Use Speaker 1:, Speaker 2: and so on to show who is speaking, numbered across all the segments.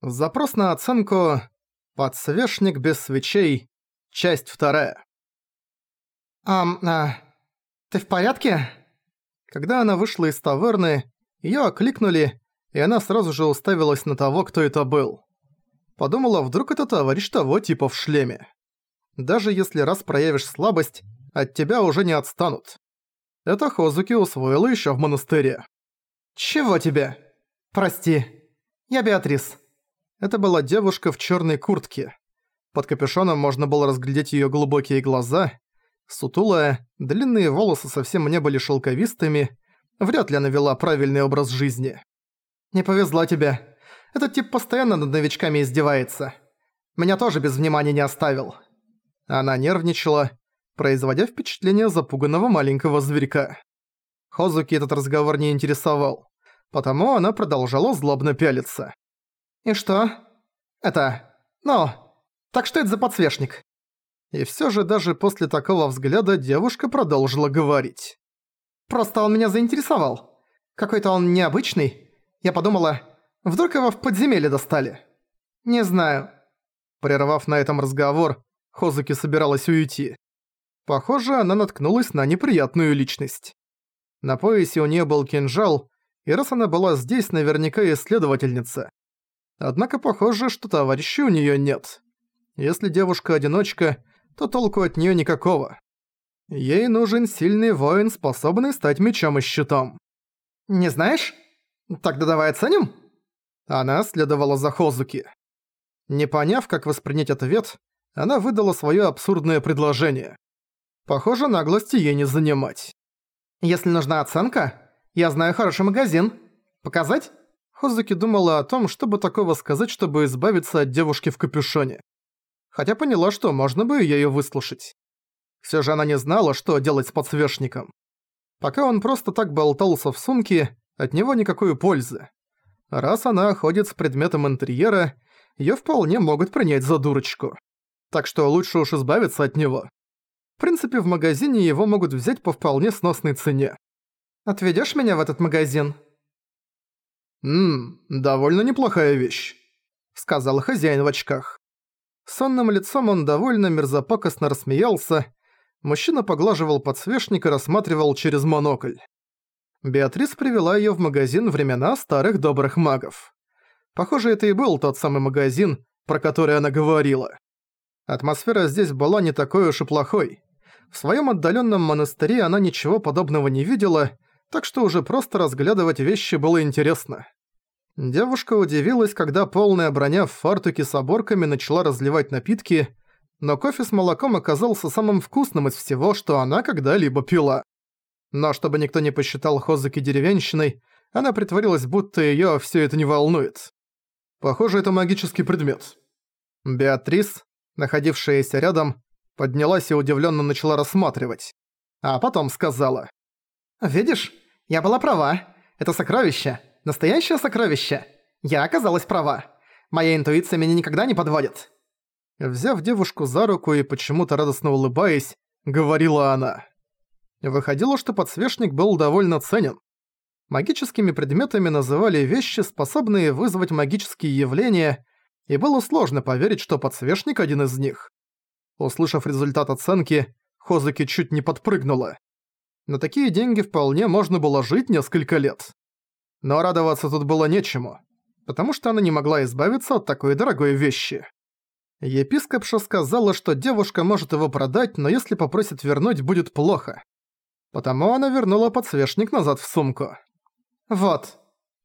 Speaker 1: Запрос на оценку «Подсвечник без свечей», часть 2.
Speaker 2: Ты в порядке?»
Speaker 1: Когда она вышла из таверны, её окликнули, и она сразу же уставилась на того, кто это был. Подумала, вдруг это товарищ того типа в шлеме. Даже если раз проявишь слабость, от тебя уже не отстанут. Это Хозуки усвоила ещё в монастыре.
Speaker 2: «Чего тебе?» «Прости. Я Беатрис».
Speaker 1: Это была девушка в чёрной куртке. Под капюшоном можно было разглядеть её глубокие глаза. Сутулая, длинные волосы совсем не были шелковистыми. Вряд ли она вела правильный образ жизни.
Speaker 2: «Не повезло тебе. Этот тип постоянно над новичками издевается. Меня тоже без внимания не оставил».
Speaker 1: Она нервничала, производя впечатление запуганного маленького зверька. Хозуки этот разговор не интересовал, потому она продолжала злобно пялиться.
Speaker 2: «И что? Так что это за подсвечник?»
Speaker 1: И всё же даже после такого взгляда девушка продолжила говорить.
Speaker 2: «Просто он меня заинтересовал. Какой-то он необычный. Я подумала, вдруг его в подземелье достали. Не знаю».
Speaker 1: Прервав на этом разговор, Хозуки собиралась уйти. Похоже, она наткнулась на неприятную личность. На поясе у неё был кинжал, и раз она была здесь, наверняка исследовательница. Однако похоже, что товарищей у неё нет. Если девушка-одиночка, то толку от неё никакого. Ей нужен сильный воин, способный стать мечом и щитом.
Speaker 2: «Не знаешь? Тогда давай оценим?»
Speaker 1: Она следовала за Хозуки. Не поняв, как воспринять ответ, она выдала своё абсурдное предложение. Похоже, наглости ей не занимать.
Speaker 2: «Если нужна оценка, я знаю хороший магазин. Показать?»
Speaker 1: Хозуки думала о том, чтобы такого сказать, чтобы избавиться от девушки в капюшоне. Хотя поняла, что можно бы её выслушать. Всё же она не знала, что делать с подсвечником. Пока он просто так болтался в сумке, от него никакой пользы. Раз она ходит с предметом интерьера, её вполне могут принять за дурочку. Так что лучше уж избавиться от него. В принципе, в магазине его могут взять по вполне сносной цене.
Speaker 2: «Отведёшь меня в этот магазин?»
Speaker 1: Довольно неплохая вещь», — сказал хозяин в очках. Сонным лицом он довольно мерзопакостно рассмеялся. Мужчина поглаживал подсвечник и рассматривал через монокль. Беатрис привела её в магазин времена старых добрых магов. Похоже, это и был тот самый магазин, про который она говорила. Атмосфера здесь была не такой уж и плохой. В своём отдалённом монастыре она ничего подобного не видела, так что уже просто разглядывать вещи было интересно. Девушка удивилась, когда полная броня в фартуке с оборками начала разливать напитки, но кофе с молоком оказался самым вкусным из всего, что она когда-либо пила. Но чтобы никто не посчитал Хозуки деревенщиной, она притворилась, будто её всё это не волнует. Похоже, это магический предмет. Беатрис, находившаяся рядом, поднялась и удивлённо начала рассматривать. А потом сказала:
Speaker 2: «Видишь, я была права. Это сокровище. Настоящее сокровище. Я оказалась права. Моя интуиция меня никогда не подводит».
Speaker 1: Взяв девушку за руку и почему-то радостно улыбаясь, говорила она. Выходило, что подсвечник был довольно ценен. Магическими предметами называли вещи, способные вызвать магические явления, и было сложно поверить, что подсвечник один из них. Услышав результат оценки, Хозуки чуть не подпрыгнула. На такие деньги вполне можно было жить несколько лет. Но радоваться тут было нечему, потому что она не могла избавиться от такой дорогой вещи. Епископша сказала, что девушка может его продать, но если попросит вернуть, будет плохо. Потому она вернула подсвечник назад в сумку.
Speaker 2: «Вот.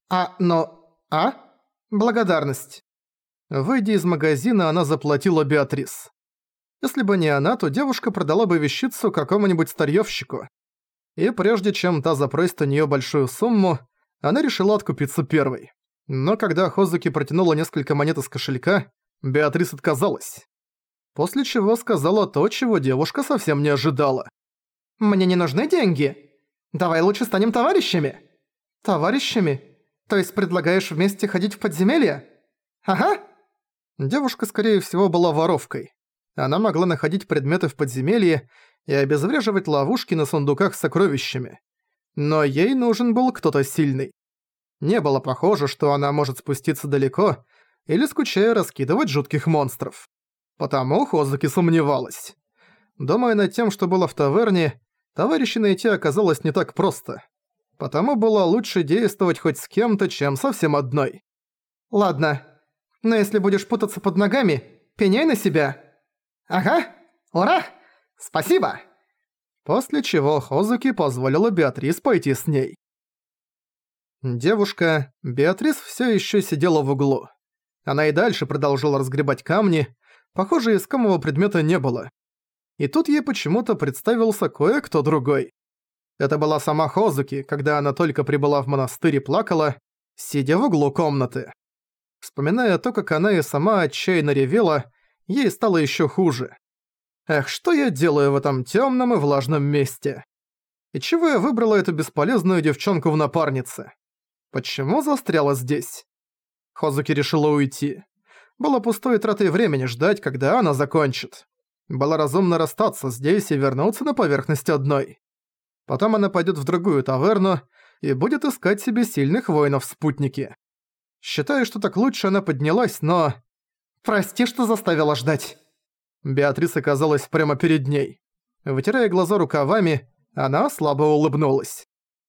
Speaker 2: Благодарность».
Speaker 1: Выйдя из магазина, она заплатила Беатрис. Если бы не она, то девушка продала бы вещицу какому-нибудь старьёвщику. И прежде чем та запросит у неё большую сумму, она решила откупиться первой. Но когда Хозуки протянула несколько монет из кошелька, Беатрис отказалась. После чего сказала то, чего девушка совсем не ожидала.
Speaker 2: «Мне не нужны деньги. Давай лучше станем товарищами». «Товарищами? То есть предлагаешь вместе ходить в подземелье?» «Ага».
Speaker 1: Девушка, скорее всего, была воровкой. Она могла находить предметы в подземелье и обезвреживать ловушки на сундуках с сокровищами. Но ей нужен был кто-то сильный. Не было похоже, что она может спуститься далеко, или скучая раскидывать жутких монстров. Потому Хозуки сомневалась. Думая над тем, что было в таверне, товарища найти оказалось не так просто. Потому было лучше действовать хоть с кем-то, чем совсем одной.
Speaker 2: Ладно, но если будешь путаться под ногами, пеняй на себя. Ага, ура! Спасибо!
Speaker 1: После чего Хозуки позволила Беатрис пойти с ней. Девушка, Беатрис, всё ещё сидела в углу. Она и дальше продолжала разгребать камни, похоже, искомого предмета не было. И тут ей почему-то представился кое-кто другой. Это была сама Хозуки, когда она только прибыла в монастырь и плакала, сидя в углу комнаты. Вспоминая то, как она и сама отчаянно ревела, ей стало ещё хуже. Эх, что я делаю в этом тёмном и влажном месте? И чего я выбрала эту бесполезную девчонку в напарнице? Почему застряла здесь? Хозуки решила уйти. Было пустой тратой времени ждать, когда она закончит. Было разумно расстаться здесь и вернуться на поверхность одной. Потом она пойдет в другую таверну и будет искать себе сильных воинов в спутнике. Считая, что так лучше, она поднялась, но...
Speaker 2: Прости, что заставила ждать.
Speaker 1: Беатрис оказалась прямо перед ней. Вытирая глаза рукавами, она слабо улыбнулась.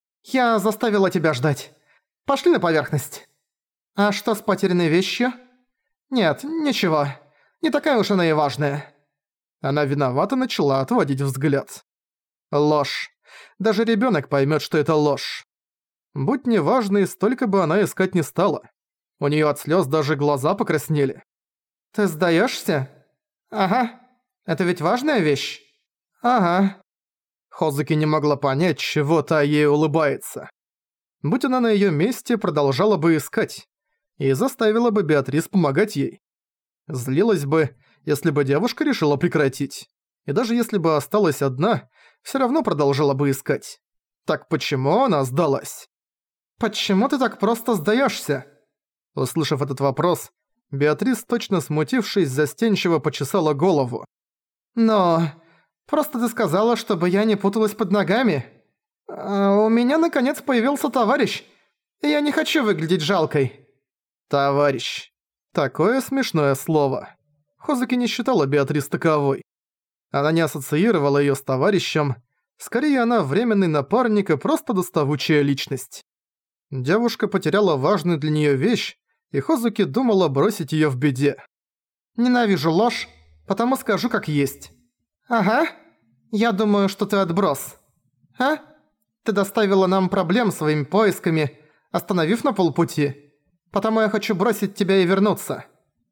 Speaker 2: Я заставила тебя ждать. Пошли на поверхность. А что с потерянной вещью? Нет, ничего. Не такая уж она и важная.
Speaker 1: Она виновато начала отводить взгляд. Ложь. Даже ребёнок поймёт, что это ложь. Будь неважной, столько бы она искать не стала. У неё от слёз даже глаза покраснели.
Speaker 2: Ты сдаёшься? Ага. Это ведь важная вещь? Ага.
Speaker 1: Хозуки не могла понять, чего та ей улыбается. Будь она на её месте, продолжала бы искать. И заставила бы Беатрис помогать ей. Злилась бы, если бы девушка решила прекратить. И даже если бы осталась одна, всё равно продолжала бы искать. Так почему она сдалась?
Speaker 2: «Почему ты так просто сдаёшься?»
Speaker 1: Услышав этот вопрос, Беатрис, точно смутившись, застенчиво почесала голову.
Speaker 2: «Но... просто ты сказала, чтобы я не путалась под ногами. А у меня наконец появился товарищ, и я не хочу выглядеть жалкой».
Speaker 1: «Товарищ». Такое смешное слово. Хозуки не считала Беатрис таковой. Она не ассоциировала её с товарищем, скорее она временный напарник и просто доставучая личность. Девушка потеряла важную для неё вещь, и Хозуки думала бросить её в беде.
Speaker 2: «Ненавижу ложь, потому скажу как есть». «Ага. Я думаю, что ты отброс. А? Ты доставила нам проблем своими поисками, остановив на полпути. Потому я хочу бросить тебя и вернуться».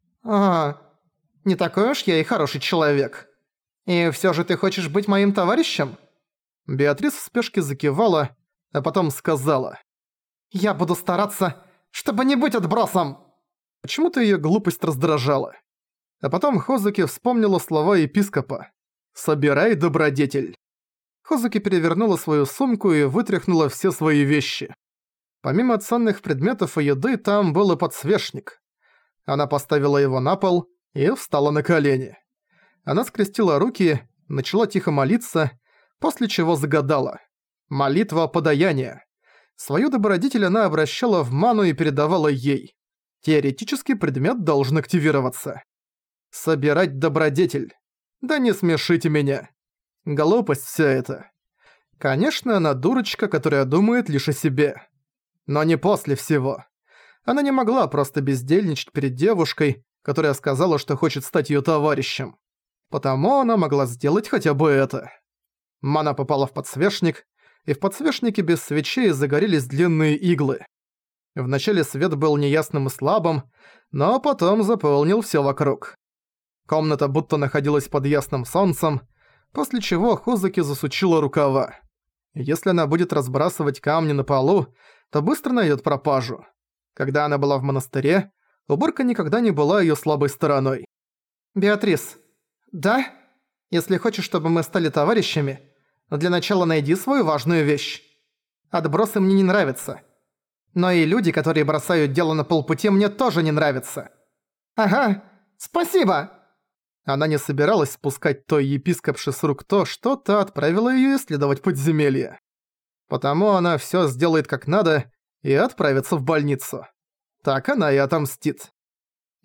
Speaker 2: «А, не такой уж я и хороший человек. И всё же ты хочешь быть моим товарищем?»
Speaker 1: Беатрис в спешке закивала, а потом сказала.
Speaker 2: «Я буду стараться, чтобы не быть отбросом!»
Speaker 1: Почему-то её глупость раздражала. А потом Хозуки вспомнила слова епископа. «Собирай, добродетель». Хозуки перевернула свою сумку и вытряхнула все свои вещи. Помимо ценных предметов и еды, там был и подсвечник. Она поставила его на пол и встала на колени. Она скрестила руки, начала тихо молиться, после чего загадала. Молитва подаяния. Свою добродетель она обращала в ману и передавала ей. Теоретически предмет должен активироваться. Собирать добродетель. Да не смешите меня. Глупость вся это. Конечно, она дурочка, которая думает лишь о себе. Но не после всего. Она не могла просто бездельничать перед девушкой, которая сказала, что хочет стать её товарищем. Потому она могла сделать хотя бы это. Мана попала в подсвечник, и в подсвечнике без свечей загорелись длинные иглы. Вначале свет был неясным и слабым, но потом заполнил всё вокруг. Комната будто находилась под ясным солнцем, после чего Хозуки засучила рукава. Если она будет разбрасывать камни на полу, то быстро найдёт пропажу. Когда она была в монастыре, уборка никогда не была её слабой стороной.
Speaker 2: «Беатрис, да? Если хочешь, чтобы мы стали товарищами, для начала найди свою важную вещь. Отбросы мне не нравятся. Но и люди, которые бросают дело на полпути, мне тоже не нравятся». «Ага, спасибо!»
Speaker 1: Она не собиралась спускать той епископше с рук то, что та отправила её исследовать подземелье. Потому она всё сделает как надо и отправится в больницу. Так она и отомстит.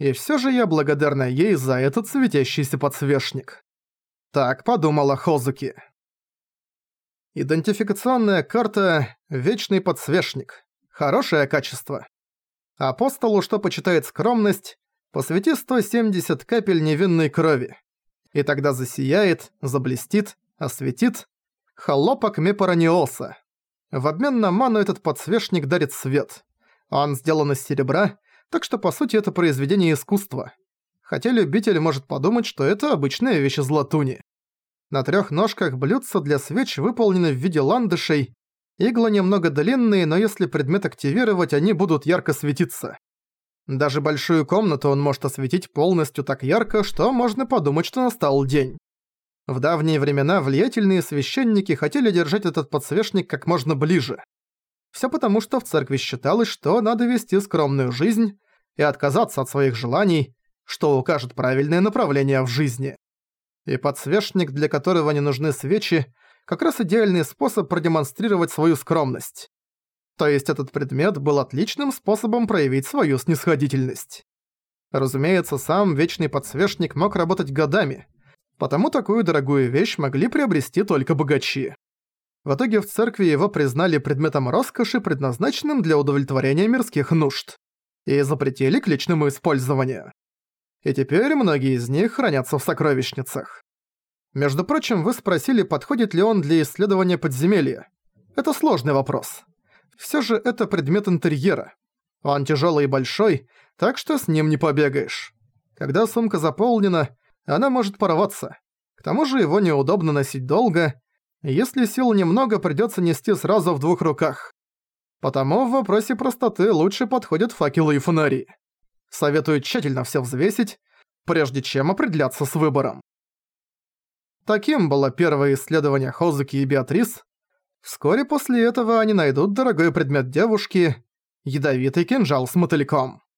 Speaker 1: И всё же я благодарна ей за этот светящийся подсвечник. Так подумала Хозуки. Идентификационная карта «Вечный подсвечник». Хорошее качество. Апостолу, что почитает скромность, посвяти 170 капель невинной крови. И тогда засияет, заблестит, осветит хлопок Мепараниоса. В обмен на ману этот подсвечник дарит свет. Он сделан из серебра, так что по сути это произведение искусства. Хотя любитель может подумать, что это обычная вещь из латуни. На 3 ножках блюдца для свеч выполнены в виде ландышей. Иглы немного длинные, но если предмет активировать, они будут ярко светиться. Даже большую комнату он может осветить полностью так ярко, что можно подумать, что настал день. В давние времена влиятельные священники хотели держать этот подсвечник как можно ближе. Всё потому, что в церкви считалось, что надо вести скромную жизнь и отказаться от своих желаний, что укажет правильное направление в жизни. И подсвечник, для которого не нужны свечи, как раз идеальный способ продемонстрировать свою скромность. То есть этот предмет был отличным способом проявить свою снисходительность. Разумеется, сам вечный подсвечник мог работать годами, потому такую дорогую вещь могли приобрести только богачи. В итоге в церкви его признали предметом роскоши, предназначенным для удовлетворения мирских нужд, и запретили к личному использованию. И теперь многие из них хранятся в сокровищницах. Между прочим, вы спросили, подходит ли он для исследования подземелья. Это сложный вопрос. Всё же это предмет интерьера. Он тяжёлый и большой, так что с ним не побегаешь. Когда сумка заполнена, она может порваться. К тому же его неудобно носить долго. Если сил немного, придётся нести сразу в 2 руках. Потому в вопросе простоты лучше подходят факелы и фонари. Советую тщательно всё взвесить, прежде чем определяться с выбором. Таким было первое исследование Хозуки и Беатрис. Вскоре после этого они найдут дорогой предмет девушки – ядовитый кинжал с мотыльком.